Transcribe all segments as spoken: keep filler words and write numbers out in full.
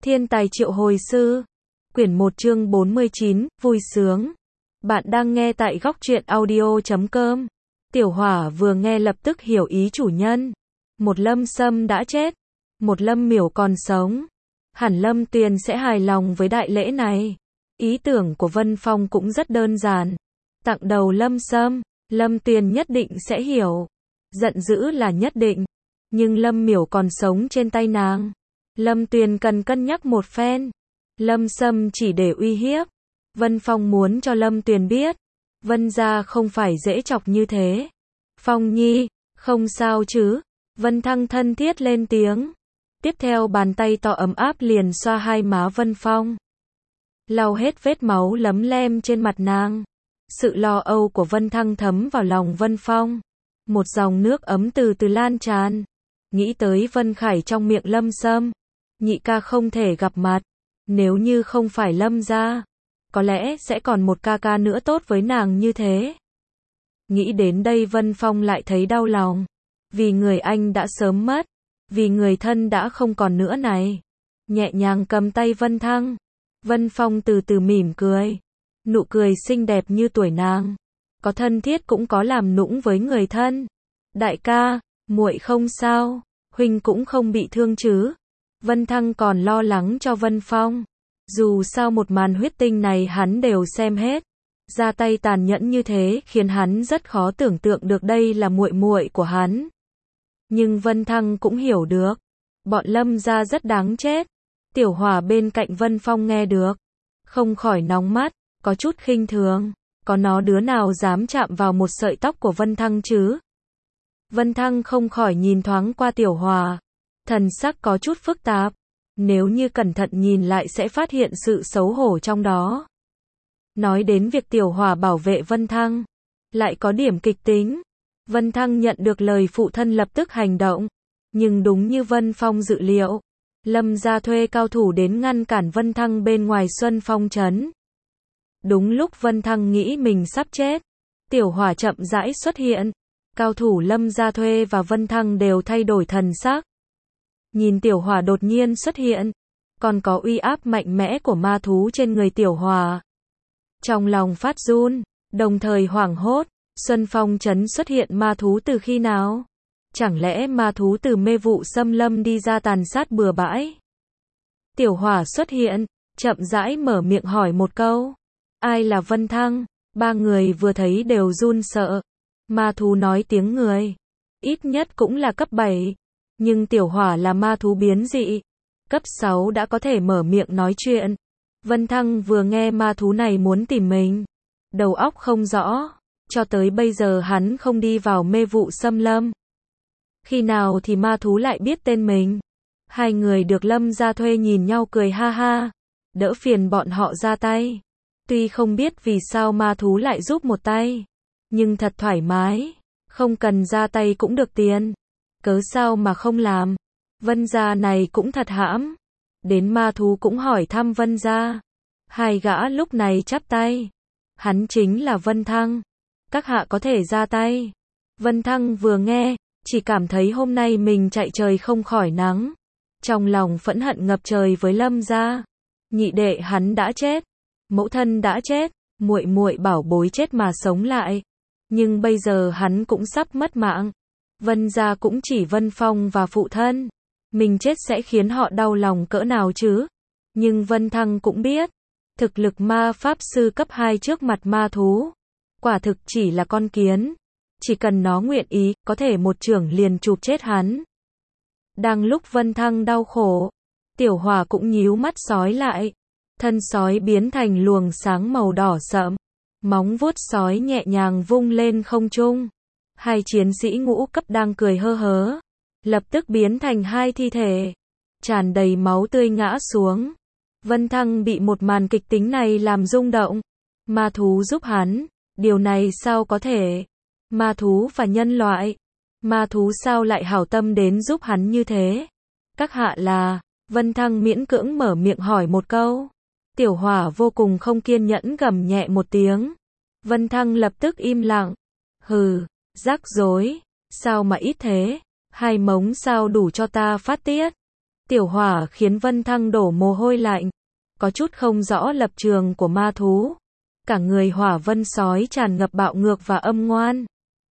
Thiên tài triệu hồi sư. Quyển một chương bốn mươi chín, vui sướng. Bạn đang nghe tại góc truyện audio chấm com. Tiểu Hỏa vừa nghe lập tức hiểu ý chủ nhân. Một Lâm Sâm đã chết, một Lâm Miểu còn sống. Hẳn Lâm Tuyền sẽ hài lòng với đại lễ này. Ý tưởng của Vân Phong cũng rất đơn giản. Tặng đầu Lâm Sâm, Lâm Tuyền nhất định sẽ hiểu. Giận dữ là nhất định. Nhưng Lâm Miểu còn sống trên tay nàng. Lâm Tuyền cần cân nhắc một phen. Lâm Sâm chỉ để uy hiếp. Vân Phong muốn cho Lâm Tuyền biết. Vân gia không phải dễ chọc như thế. Phong Nhi, không sao chứ? Vân Thăng thân thiết lên tiếng. Tiếp theo bàn tay to ấm áp liền xoa hai má Vân Phong. Lau hết vết máu lấm lem trên mặt nàng. Sự lo âu của Vân Thăng thấm vào lòng Vân Phong. Một dòng nước ấm từ từ lan tràn. Nghĩ tới Vân Khải trong miệng Lâm Sâm. Nhị ca không thể gặp mặt. Nếu như không phải Lâm gia, có lẽ sẽ còn một ca ca nữa tốt với nàng như thế. Nghĩ đến đây Vân Phong lại thấy đau lòng. Vì người anh đã sớm mất. Vì người thân đã không còn nữa này. Nhẹ nhàng cầm tay Vân Thăng. Vân Phong từ từ mỉm cười. Nụ cười xinh đẹp như tuổi nàng. Có thân thiết cũng có làm nũng với người thân. Đại ca, muội không sao, huynh cũng không bị thương chứ? Vân Thăng còn lo lắng cho Vân Phong. Dù sao một màn huyết tinh này hắn đều xem hết. Ra tay tàn nhẫn như thế khiến hắn rất khó tưởng tượng được đây là muội muội của hắn. Nhưng Vân Thăng cũng hiểu được. Bọn Lâm gia rất đáng chết. Tiểu Hỏa bên cạnh Vân Phong nghe được. Không khỏi nóng mắt, có chút khinh thường. Có nó đứa nào dám chạm vào một sợi tóc của Vân Thăng chứ? Vân Thăng không khỏi nhìn thoáng qua Tiểu Hỏa. Thần sắc có chút phức tạp. Nếu như cẩn thận nhìn lại sẽ phát hiện sự xấu hổ trong đó. Nói đến việc Tiểu Hỏa bảo vệ Vân Thăng. Lại có điểm kịch tính. Vân Thăng nhận được lời phụ thân lập tức hành động. Nhưng đúng như Vân Phong dự liệu. Lâm gia thuê cao thủ đến ngăn cản Vân Thăng bên ngoài Xuân Phong trấn. Đúng lúc Vân Thăng nghĩ mình sắp chết. Tiểu Hỏa chậm rãi xuất hiện. Cao thủ Lâm gia thuê và Vân Thăng đều thay đổi thần sắc. Nhìn Tiểu Hỏa đột nhiên xuất hiện. Còn có uy áp mạnh mẽ của ma thú trên người Tiểu Hỏa. Trong lòng phát run, đồng thời hoảng hốt. Xuân Phong trấn xuất hiện ma thú từ khi nào? Chẳng lẽ ma thú từ mê vụ xâm lâm đi ra tàn sát bừa bãi? Tiểu Hỏa xuất hiện, chậm rãi mở miệng hỏi một câu. Ai là Vân Thăng? Ba người vừa thấy đều run sợ. Ma thú nói tiếng người. Ít nhất cũng là cấp bảy. Nhưng Tiểu Hỏa là ma thú biến dị. Cấp sáu đã có thể mở miệng nói chuyện. Vân Thăng vừa nghe ma thú này muốn tìm mình. Đầu óc không rõ. Cho tới bây giờ hắn không đi vào mê vụ xâm lâm. Khi nào thì ma thú lại biết tên mình? Hai người được Lâm gia thuê nhìn nhau cười ha ha. Đỡ phiền bọn họ ra tay. Tuy không biết vì sao ma thú lại giúp một tay. Nhưng thật thoải mái. Không cần ra tay cũng được tiền. Cớ sao mà không làm? Vân gia này cũng thật hãm. Đến ma thú cũng hỏi thăm Vân gia. Hai gã lúc này chắp tay. Hắn chính là Vân Thăng. Các hạ có thể ra tay. Vân Thăng vừa nghe, chỉ cảm thấy hôm nay mình chạy trời không khỏi nắng. Trong lòng phẫn hận ngập trời với Lâm gia. Nhị đệ hắn đã chết. Mẫu thân đã chết. Muội muội bảo bối chết mà sống lại. Nhưng bây giờ hắn cũng sắp mất mạng. Vân gia cũng chỉ Vân Phong và phụ thân. Mình chết sẽ khiến họ đau lòng cỡ nào chứ? Nhưng Vân Thăng cũng biết. Thực lực ma pháp sư cấp hai trước mặt ma thú. Quả thực chỉ là con kiến. Chỉ cần nó nguyện ý, có thể một chưởng liền chụp chết hắn. Đang lúc Vân Thăng đau khổ. Tiểu Hỏa cũng nhíu mắt sói lại. Thân sói biến thành luồng sáng màu đỏ sậm. Móng vuốt sói nhẹ nhàng vung lên không trung. Hai chiến sĩ ngũ cấp đang cười hơ hớ. Lập tức biến thành hai thi thể. Tràn đầy máu tươi ngã xuống. Vân Thăng bị một màn kịch tính này làm rung động. Ma thú giúp hắn. Điều này sao có thể? Ma thú và nhân loại. Ma thú sao lại hảo tâm đến giúp hắn như thế? Các hạ là... Vân Thăng miễn cưỡng mở miệng hỏi một câu. Tiểu Hỏa vô cùng không kiên nhẫn gầm nhẹ một tiếng. Vân Thăng lập tức im lặng. Hừ, rắc rối. Sao mà ít thế? Hai mống sao đủ cho ta phát tiết? Tiểu Hỏa khiến Vân Thăng đổ mồ hôi lạnh, có chút không rõ lập trường của ma thú. Cả người hỏa vân sói tràn ngập bạo ngược và âm ngoan.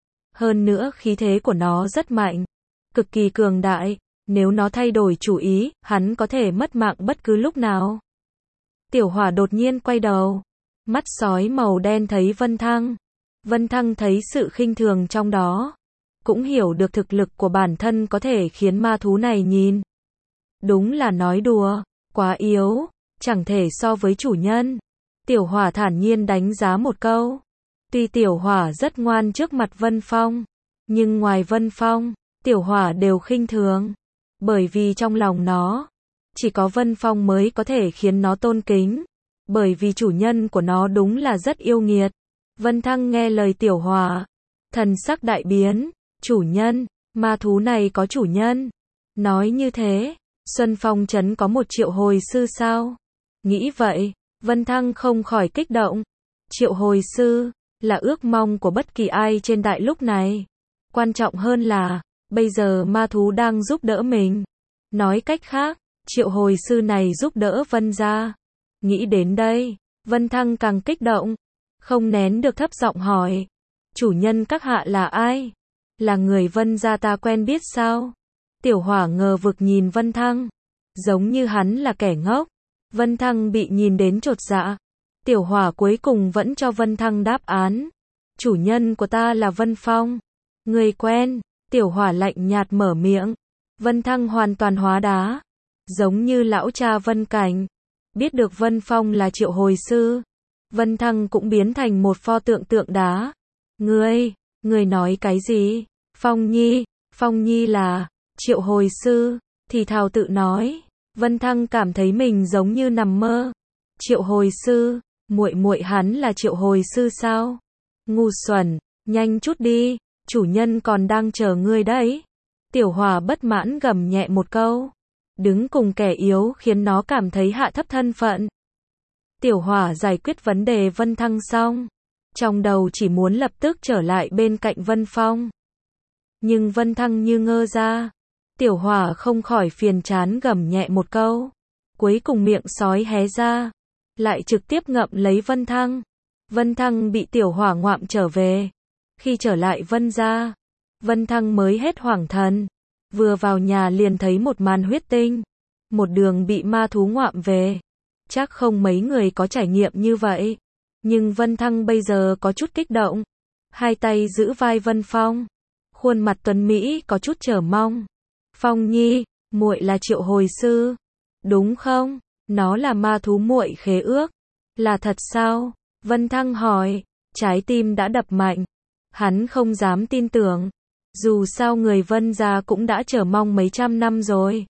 Hơn nữa khí thế của nó rất mạnh, cực kỳ cường đại, nếu nó thay đổi chủ ý, hắn có thể mất mạng bất cứ lúc nào. Tiểu Hỏa đột nhiên quay đầu, mắt sói màu đen thấy Vân Thăng. Vân Thăng thấy sự khinh thường trong đó, cũng hiểu được thực lực của bản thân có thể khiến ma thú này nhìn. Đúng là nói đùa, quá yếu, chẳng thể so với chủ nhân. Tiểu Hỏa thản nhiên đánh giá một câu. Tuy Tiểu Hỏa rất ngoan trước mặt Vân Phong, nhưng ngoài Vân Phong, Tiểu Hỏa đều khinh thường. Bởi vì trong lòng nó, chỉ có Vân Phong mới có thể khiến nó tôn kính. Bởi vì chủ nhân của nó đúng là rất yêu nghiệt. Vân Thăng nghe lời Tiểu Hỏa, thần sắc đại biến. Chủ nhân, ma thú này có chủ nhân. Nói như thế, Xuân Phong Trấn có một triệu hồi sư sao? Nghĩ vậy, Vân Thăng không khỏi kích động. Triệu hồi sư là ước mong của bất kỳ ai trên đại lục này. Quan trọng hơn là, bây giờ ma thú đang giúp đỡ mình. Nói cách khác, triệu hồi sư này giúp đỡ Vân gia. Nghĩ đến đây, Vân Thăng càng kích động, không nén được thấp giọng hỏi. Chủ nhân các hạ là ai? Là người Vân gia ta quen biết sao? Tiểu Hỏa ngờ vực nhìn Vân Thăng, giống như hắn là kẻ ngốc. Vân Thăng bị nhìn đến chột dạ. Tiểu Hỏa cuối cùng vẫn cho Vân Thăng đáp án. Chủ nhân của ta là Vân Phong. Người quen. Tiểu Hỏa lạnh nhạt mở miệng. Vân Thăng hoàn toàn hóa đá, giống như lão cha Vân Cảnh. Biết được Vân Phong là triệu hồi sư, Vân Thăng cũng biến thành một pho tượng tượng đá. Ngươi, ngươi nói cái gì? Phong Nhi, Phong Nhi là triệu hồi sư, thì thào tự nói. Vân Thăng cảm thấy mình giống như nằm mơ. Triệu hồi sư, muội muội hắn là triệu hồi sư sao? Ngu xuẩn, nhanh chút đi, chủ nhân còn đang chờ ngươi đấy. Tiểu Hỏa bất mãn gầm nhẹ một câu. Đứng cùng kẻ yếu khiến nó cảm thấy hạ thấp thân phận. Tiểu Hỏa giải quyết vấn đề Vân Thăng xong, trong đầu chỉ muốn lập tức trở lại bên cạnh Vân Phong. Nhưng Vân Thăng như ngơ ra. Tiểu Hỏa không khỏi phiền chán gầm nhẹ một câu. Cuối cùng miệng sói hé ra, lại trực tiếp ngậm lấy Vân Thăng. Vân Thăng bị Tiểu Hỏa ngoạm trở về. Khi trở lại Vân gia, Vân Thăng mới hết hoảng thần. Vừa vào nhà liền thấy một màn huyết tinh. Một đường bị ma thú ngoạm về. Chắc không mấy người có trải nghiệm như vậy. Nhưng Vân Thăng bây giờ có chút kích động. Hai tay giữ vai Vân Phong. Khuôn mặt tuấn Mỹ có chút chờ mong. Phong Nhi, muội là triệu hồi sư, đúng không? Nó là ma thú muội khế ước. Là thật sao? Vân Thăng hỏi. Trái tim đã đập mạnh. Hắn không dám tin tưởng. Dù sao người Vân gia cũng đã chờ mong mấy trăm năm rồi.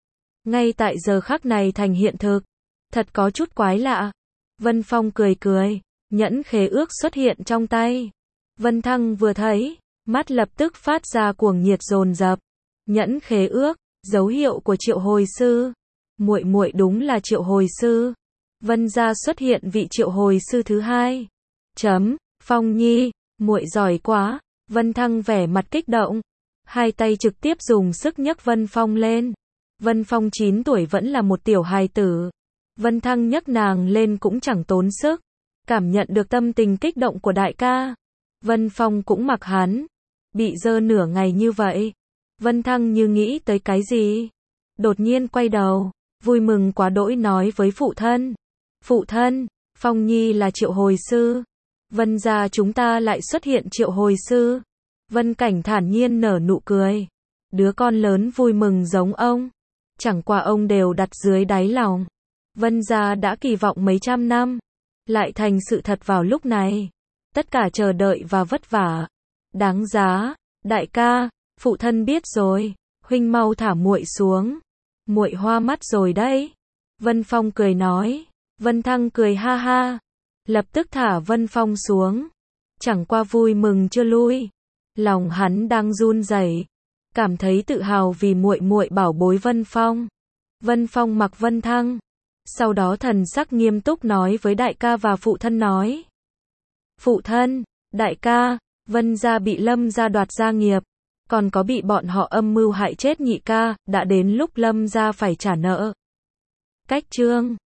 Ngay tại giờ khắc này thành hiện thực. Thật có chút quái lạ. Vân Phong cười cười. Nhẫn khế ước xuất hiện trong tay. Vân Thăng vừa thấy, mắt lập tức phát ra cuồng nhiệt dồn dập. Nhẫn khế ước, dấu hiệu của triệu hồi sư. Muội muội đúng là triệu hồi sư. Vân gia xuất hiện vị triệu hồi sư thứ hai. Chấm, Phong Nhi, muội giỏi quá. Vân Thăng vẻ mặt kích động, hai tay trực tiếp dùng sức nhấc Vân Phong lên. Vân Phong chín tuổi vẫn là một tiểu hài tử. Vân Thăng nhấc nàng lên cũng chẳng tốn sức. Cảm nhận được tâm tình kích động của đại ca, Vân Phong cũng mặc hắn. Bị dơ nửa ngày như vậy, Vân Thăng như nghĩ tới cái gì, đột nhiên quay đầu, vui mừng quá đỗi nói với phụ thân. Phụ thân, Phong Nhi là triệu hồi sư. Vân gia chúng ta lại xuất hiện triệu hồi sư. Vân Cảnh thản nhiên nở nụ cười. Đứa con lớn vui mừng giống ông. Chẳng qua ông đều đặt dưới đáy lòng. Vân gia đã kỳ vọng mấy trăm năm, lại thành sự thật vào lúc này. Tất cả chờ đợi và vất vả, đáng giá. Đại ca, phụ thân biết rồi, huynh mau thả muội xuống. Muội hoa mắt rồi đấy. Vân Phong cười nói. Vân Thăng cười ha ha, lập tức thả Vân Phong xuống. Chẳng qua vui mừng chưa lui, lòng hắn đang run rẩy, cảm thấy tự hào vì muội muội bảo bối Vân Phong. Vân Phong mặc Vân Thăng, sau đó thần sắc nghiêm túc nói với đại ca và phụ thân nói. Phụ thân, đại ca, Vân gia bị Lâm gia đoạt gia nghiệp, còn có bị bọn họ âm mưu hại chết nhị ca, đã đến lúc Lâm gia phải trả nợ. Cách chương